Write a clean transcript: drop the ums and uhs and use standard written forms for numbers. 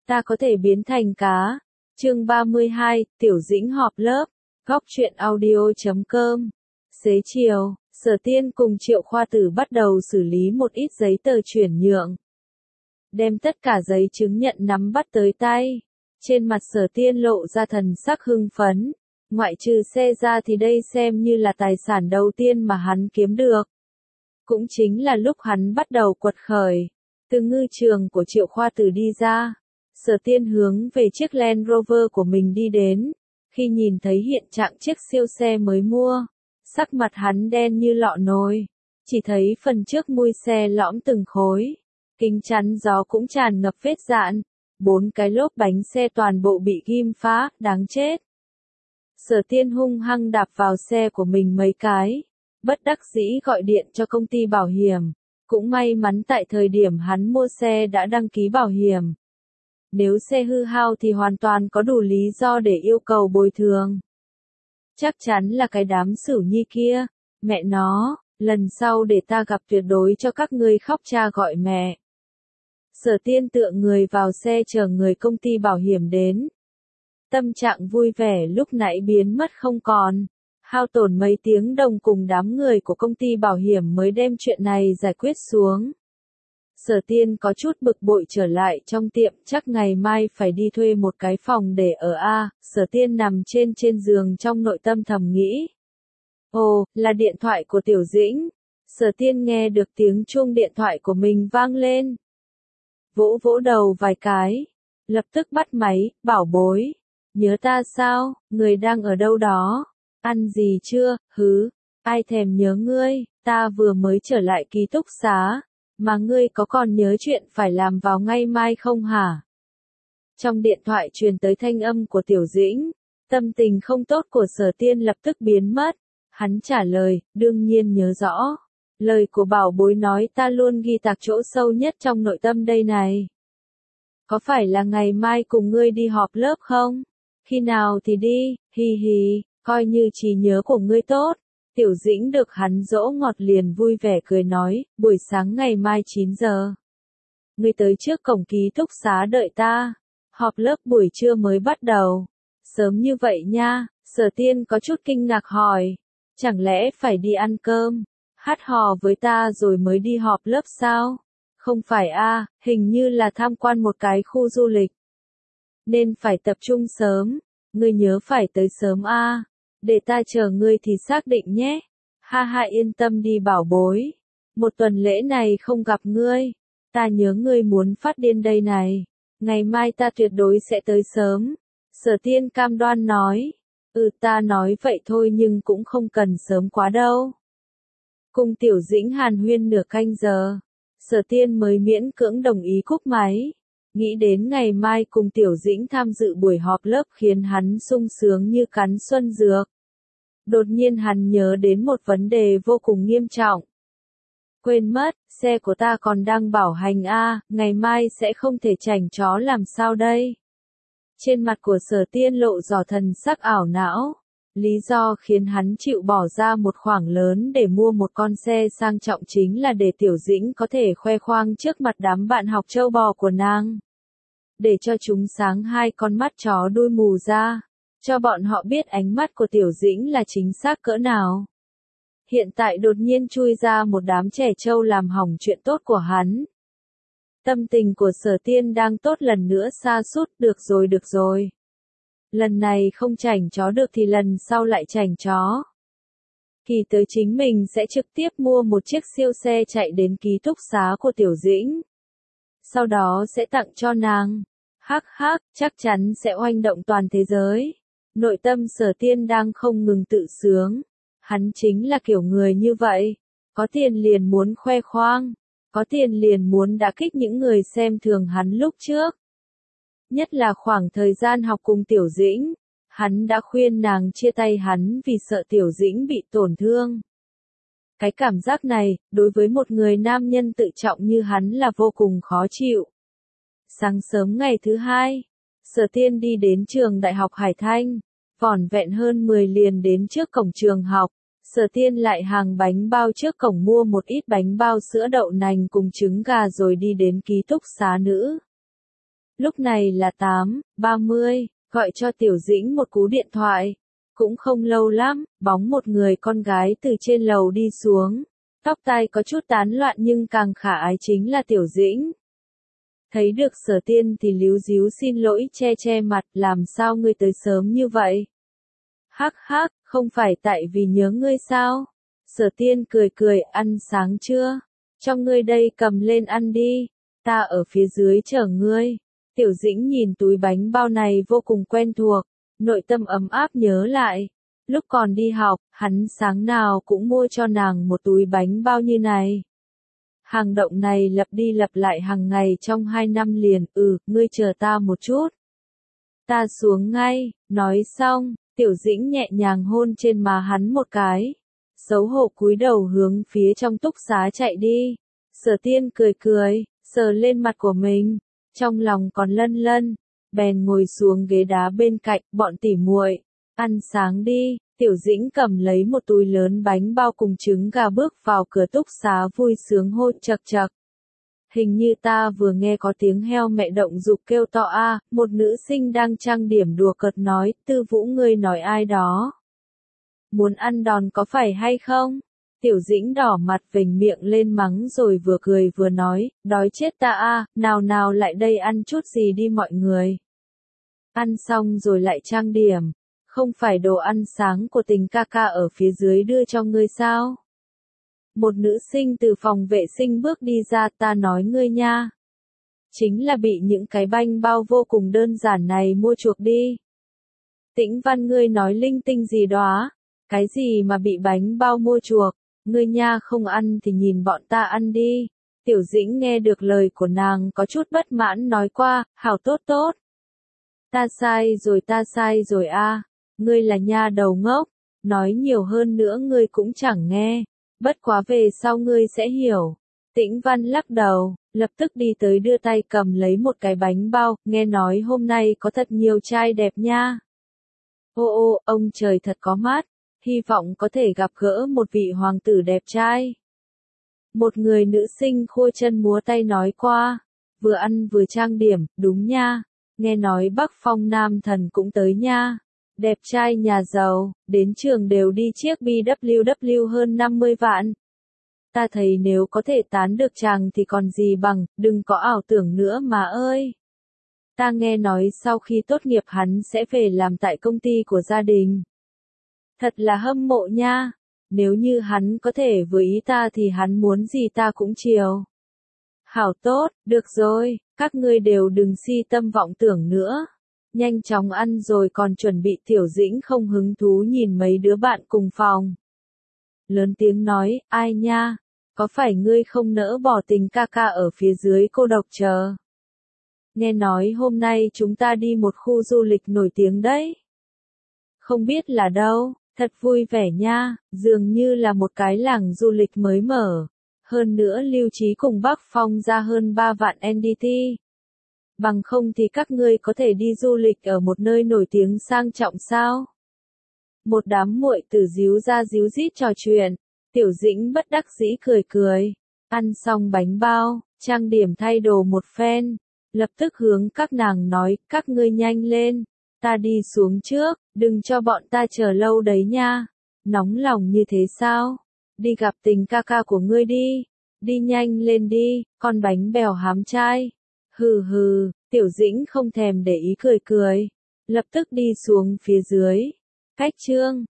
ta có thể biến thành cá. Chương 32, Tiểu Dĩnh họp lớp. Góc truyện audio.com. Xế chiều, Sở Tiên cùng Triệu Khoa Tử bắt đầu xử lý một ít giấy tờ chuyển nhượng. Đem tất cả giấy chứng nhận nắm bắt tới tay. Trên mặt Sở Tiên lộ ra thần sắc hưng phấn. Ngoại trừ xe ra thì đây xem như là tài sản đầu tiên mà hắn kiếm được. Cũng chính là lúc hắn bắt đầu quật khởi. Từ ngư trường của Triệu Khoa Tử đi ra. Sở Tiên hướng về chiếc Land Rover của mình đi đến. Khi nhìn thấy hiện trạng chiếc siêu xe mới mua, sắc mặt hắn đen như lọ nồi. Chỉ thấy phần trước mui xe lõm từng khối. Kính chắn gió cũng tràn ngập vết dạn. 4 cái lốp bánh xe toàn bộ bị ghim phá, đáng chết. Sở Tiên hung hăng đạp vào xe của mình mấy cái. Bất đắc dĩ gọi điện cho công ty bảo hiểm. Cũng may mắn tại thời điểm hắn mua xe đã đăng ký bảo hiểm. Nếu xe hư hao thì hoàn toàn có đủ lý do để yêu cầu bồi thường. Chắc chắn là cái đám Sửu Nhi kia. Mẹ nó, lần sau để ta gặp tuyệt đối cho các ngươi khóc cha gọi mẹ. Sở Tiên tựa người vào xe chờ người công ty bảo hiểm đến. Tâm trạng vui vẻ lúc nãy biến mất không còn. Hao tổn mấy tiếng đồng cùng đám người của công ty bảo hiểm mới đem chuyện này giải quyết xuống. Sở Tiên có chút bực bội trở lại trong tiệm, chắc ngày mai phải đi thuê một cái phòng để ở a. Sở Tiên nằm trên giường trong nội tâm thầm nghĩ. Ồ, là điện thoại của Tiểu Dĩnh. Sở Tiên nghe được tiếng chuông điện thoại của mình vang lên. Vỗ vỗ đầu vài cái. Lập tức bắt máy, bảo bối. Nhớ ta sao, người đang ở đâu đó? Ăn gì chưa, hứ? Ai thèm nhớ ngươi, ta vừa mới trở lại ký túc xá. Mà ngươi có còn nhớ chuyện phải làm vào ngay mai không hả? Trong điện thoại truyền tới thanh âm của Tiểu Dĩnh. Tâm tình không tốt của Sở Tiên lập tức biến mất. Hắn trả lời, đương nhiên nhớ rõ. Lời của bảo bối nói ta luôn ghi tạc chỗ sâu nhất trong nội tâm đây này. Có phải là ngày mai cùng ngươi đi họp lớp không? Khi nào thì đi, hi hi, coi như trí nhớ của ngươi tốt. Tiểu Dĩnh được hắn dỗ ngọt liền vui vẻ cười nói, buổi sáng ngày mai 9 giờ. Ngươi tới trước cổng ký túc xá đợi ta. Họp lớp buổi trưa mới bắt đầu. Sớm như vậy nha, Sở Tiên có chút kinh ngạc hỏi. Chẳng lẽ phải đi ăn cơm, hát hò với ta rồi mới đi họp lớp sao? Không phải a, hình như là tham quan một cái khu du lịch. Nên phải tập trung sớm, ngươi nhớ phải tới sớm a. Để ta chờ ngươi thì xác định nhé. Ha ha yên tâm đi bảo bối. Một tuần lễ này không gặp ngươi. Ta nhớ ngươi muốn phát điên đây này. Ngày mai ta tuyệt đối sẽ tới sớm. Sở Tiên cam đoan nói. Ta nói vậy thôi nhưng cũng không cần sớm quá đâu. Cùng Tiểu Dĩnh hàn huyên nửa canh giờ. Sở Tiên mới miễn cưỡng đồng ý cúp máy. Nghĩ đến ngày mai cùng Tiểu Dĩnh tham dự buổi họp lớp khiến hắn sung sướng như cắn xuân dược. Đột nhiên hắn nhớ đến một vấn đề vô cùng nghiêm trọng. Quên mất, xe của ta còn đang bảo hành a, ngày mai sẽ không thể chảnh chó làm sao đây? Trên mặt của Sở Tiên lộ rõ thần sắc ảo não. Lý do khiến hắn chịu bỏ ra một khoản lớn để mua một con xe sang trọng chính là để Tiểu Dĩnh có thể khoe khoang trước mặt đám bạn học trâu bò của nàng. Để cho chúng sáng hai con mắt chó đuôi mù ra. Cho bọn họ biết ánh mắt của Tiểu Dĩnh là chính xác cỡ nào. Hiện tại đột nhiên chui ra một đám trẻ trâu làm hỏng chuyện tốt của hắn. Tâm tình của Sở Tiên đang tốt lần nữa sa sút, được rồi. Lần này không chảnh chó được thì lần sau lại chảnh chó. Kỳ tới chính mình sẽ trực tiếp mua một chiếc siêu xe chạy đến ký túc xá của Tiểu Dĩnh. Sau đó sẽ tặng cho nàng. Hắc hắc, chắc chắn sẽ oanh động toàn thế giới. Nội tâm Sở Tiên đang không ngừng tự sướng. Hắn chính là kiểu người như vậy. Có tiền liền muốn khoe khoang. Có tiền liền muốn đả kích những người xem thường hắn lúc trước. Nhất là khoảng thời gian học cùng Tiểu Dĩnh. Hắn đã khuyên nàng chia tay hắn vì sợ Tiểu Dĩnh bị tổn thương. Cái cảm giác này, đối với một người nam nhân tự trọng như hắn là vô cùng khó chịu. Sáng sớm ngày thứ hai, Sở Tiên đi đến trường Đại học Hải Thanh. Vỏn vẹn hơn 10 liền đến trước cổng trường học. Sở Tiên lại hàng bánh bao trước cổng mua một ít bánh bao sữa đậu nành cùng trứng gà rồi đi đến ký túc xá nữ. Lúc này là 8:30, gọi cho Tiểu Dĩnh một cú điện thoại. Cũng không lâu lắm, bóng một người con gái từ trên lầu đi xuống. Tóc tai có chút tán loạn nhưng càng khả ái chính là Tiểu Dĩnh. Thấy được Sở Tiên thì líu díu xin lỗi che che mặt, làm sao ngươi tới sớm như vậy? Hắc hắc, không phải tại vì nhớ ngươi sao? Sở Tiên cười cười, ăn sáng chưa? Cho ngươi đây, cầm lên ăn đi. Ta ở phía dưới chờ ngươi. Tiểu Dĩnh nhìn túi bánh bao này vô cùng quen thuộc, nội tâm ấm áp nhớ lại. Lúc còn đi học, hắn sáng nào cũng mua cho nàng một túi bánh bao như này. Hành động này lặp đi lặp lại hàng ngày trong 2 năm liền. Ngươi chờ ta một chút. Ta xuống ngay. Nói xong, Tiểu Dĩnh nhẹ nhàng hôn trên má hắn một cái. Xấu hổ cúi đầu hướng phía trong túc xá chạy đi. Sở Tiên cười cười, sờ lên mặt của mình, trong lòng còn lân lân, bèn ngồi xuống ghế đá bên cạnh. Bọn tỉ muội, ăn sáng đi. Tiểu Dĩnh cầm lấy một túi lớn bánh bao cùng trứng gà bước vào cửa túc xá vui sướng hô chật chật. Hình như ta vừa nghe có tiếng heo mẹ động dục kêu to a. Một nữ sinh đang trang điểm đùa cợt nói, Tư Vũ ngươi nói ai đó? Muốn ăn đòn có phải hay không? Tiểu Dĩnh đỏ mặt vểnh miệng lên mắng rồi vừa cười vừa nói, đói chết ta a, nào nào lại đây ăn chút gì đi mọi người. Ăn xong rồi lại trang điểm, không phải đồ ăn sáng của Tình ca ca ở phía dưới đưa cho ngươi sao? Một nữ sinh từ phòng vệ sinh bước đi ra, ta nói ngươi nha. Chính là bị những cái bánh bao vô cùng đơn giản này mua chuộc đi. Tĩnh Văn ngươi nói linh tinh gì đó, cái gì mà bị bánh bao mua chuộc, ngươi nha không ăn thì nhìn bọn ta ăn đi. Tiểu Dĩnh nghe được lời của nàng có chút bất mãn nói qua, hảo tốt tốt. Ta sai rồi a, ngươi là nha đầu ngốc, nói nhiều hơn nữa ngươi cũng chẳng nghe, bất quá về sau ngươi sẽ hiểu. Tĩnh Văn lắc đầu, lập tức đi tới đưa tay cầm lấy một cái bánh bao, nghe nói hôm nay có thật nhiều trai đẹp nha. Ô, ông trời thật có mắt, hy vọng có thể gặp gỡ một vị hoàng tử đẹp trai. Một người nữ sinh khua chân múa tay nói qua, vừa ăn vừa trang điểm, đúng nha, nghe nói Bắc Phong Nam Thần cũng tới nha. Đẹp trai nhà giàu, đến trường đều đi chiếc BMW hơn 50 vạn. Ta thấy nếu có thể tán được chàng thì còn gì bằng, đừng có ảo tưởng nữa mà ơi. Ta nghe nói sau khi tốt nghiệp hắn sẽ về làm tại công ty của gia đình. Thật là hâm mộ nha, nếu như hắn có thể với ý ta thì hắn muốn gì ta cũng chiều. Hảo tốt, được rồi, các ngươi đều đừng si tâm vọng tưởng nữa. Nhanh chóng ăn rồi còn chuẩn bị. Tiểu Dĩnh không hứng thú nhìn mấy đứa bạn cùng phòng. Lớn tiếng nói, ai nha, có phải ngươi không nỡ bỏ Tình ca ca ở phía dưới cô độc chờ? Nghe nói hôm nay chúng ta đi một khu du lịch nổi tiếng đấy. Không biết là đâu, thật vui vẻ nha, dường như là một cái làng du lịch mới mở. Hơn nữa Lưu Trí cùng Bắc Phong ra hơn 3 vạn NDT. Bằng không thì các ngươi có thể đi du lịch ở một nơi nổi tiếng sang trọng sao? Một đám muội tử díu ra díu dít trò chuyện. Tiểu Dĩnh bất đắc dĩ cười cười. Ăn xong bánh bao, trang điểm thay đồ một phen. Lập tức hướng các nàng nói, các ngươi nhanh lên. Ta đi xuống trước, đừng cho bọn ta chờ lâu đấy nha. Nóng lòng như thế sao? Đi gặp Tình ca ca của ngươi đi. Đi nhanh lên đi, con bánh bèo hám trai. Hừ hừ, Tiểu Dĩnh không thèm để ý cười cười. Lập tức đi xuống phía dưới. Cách chương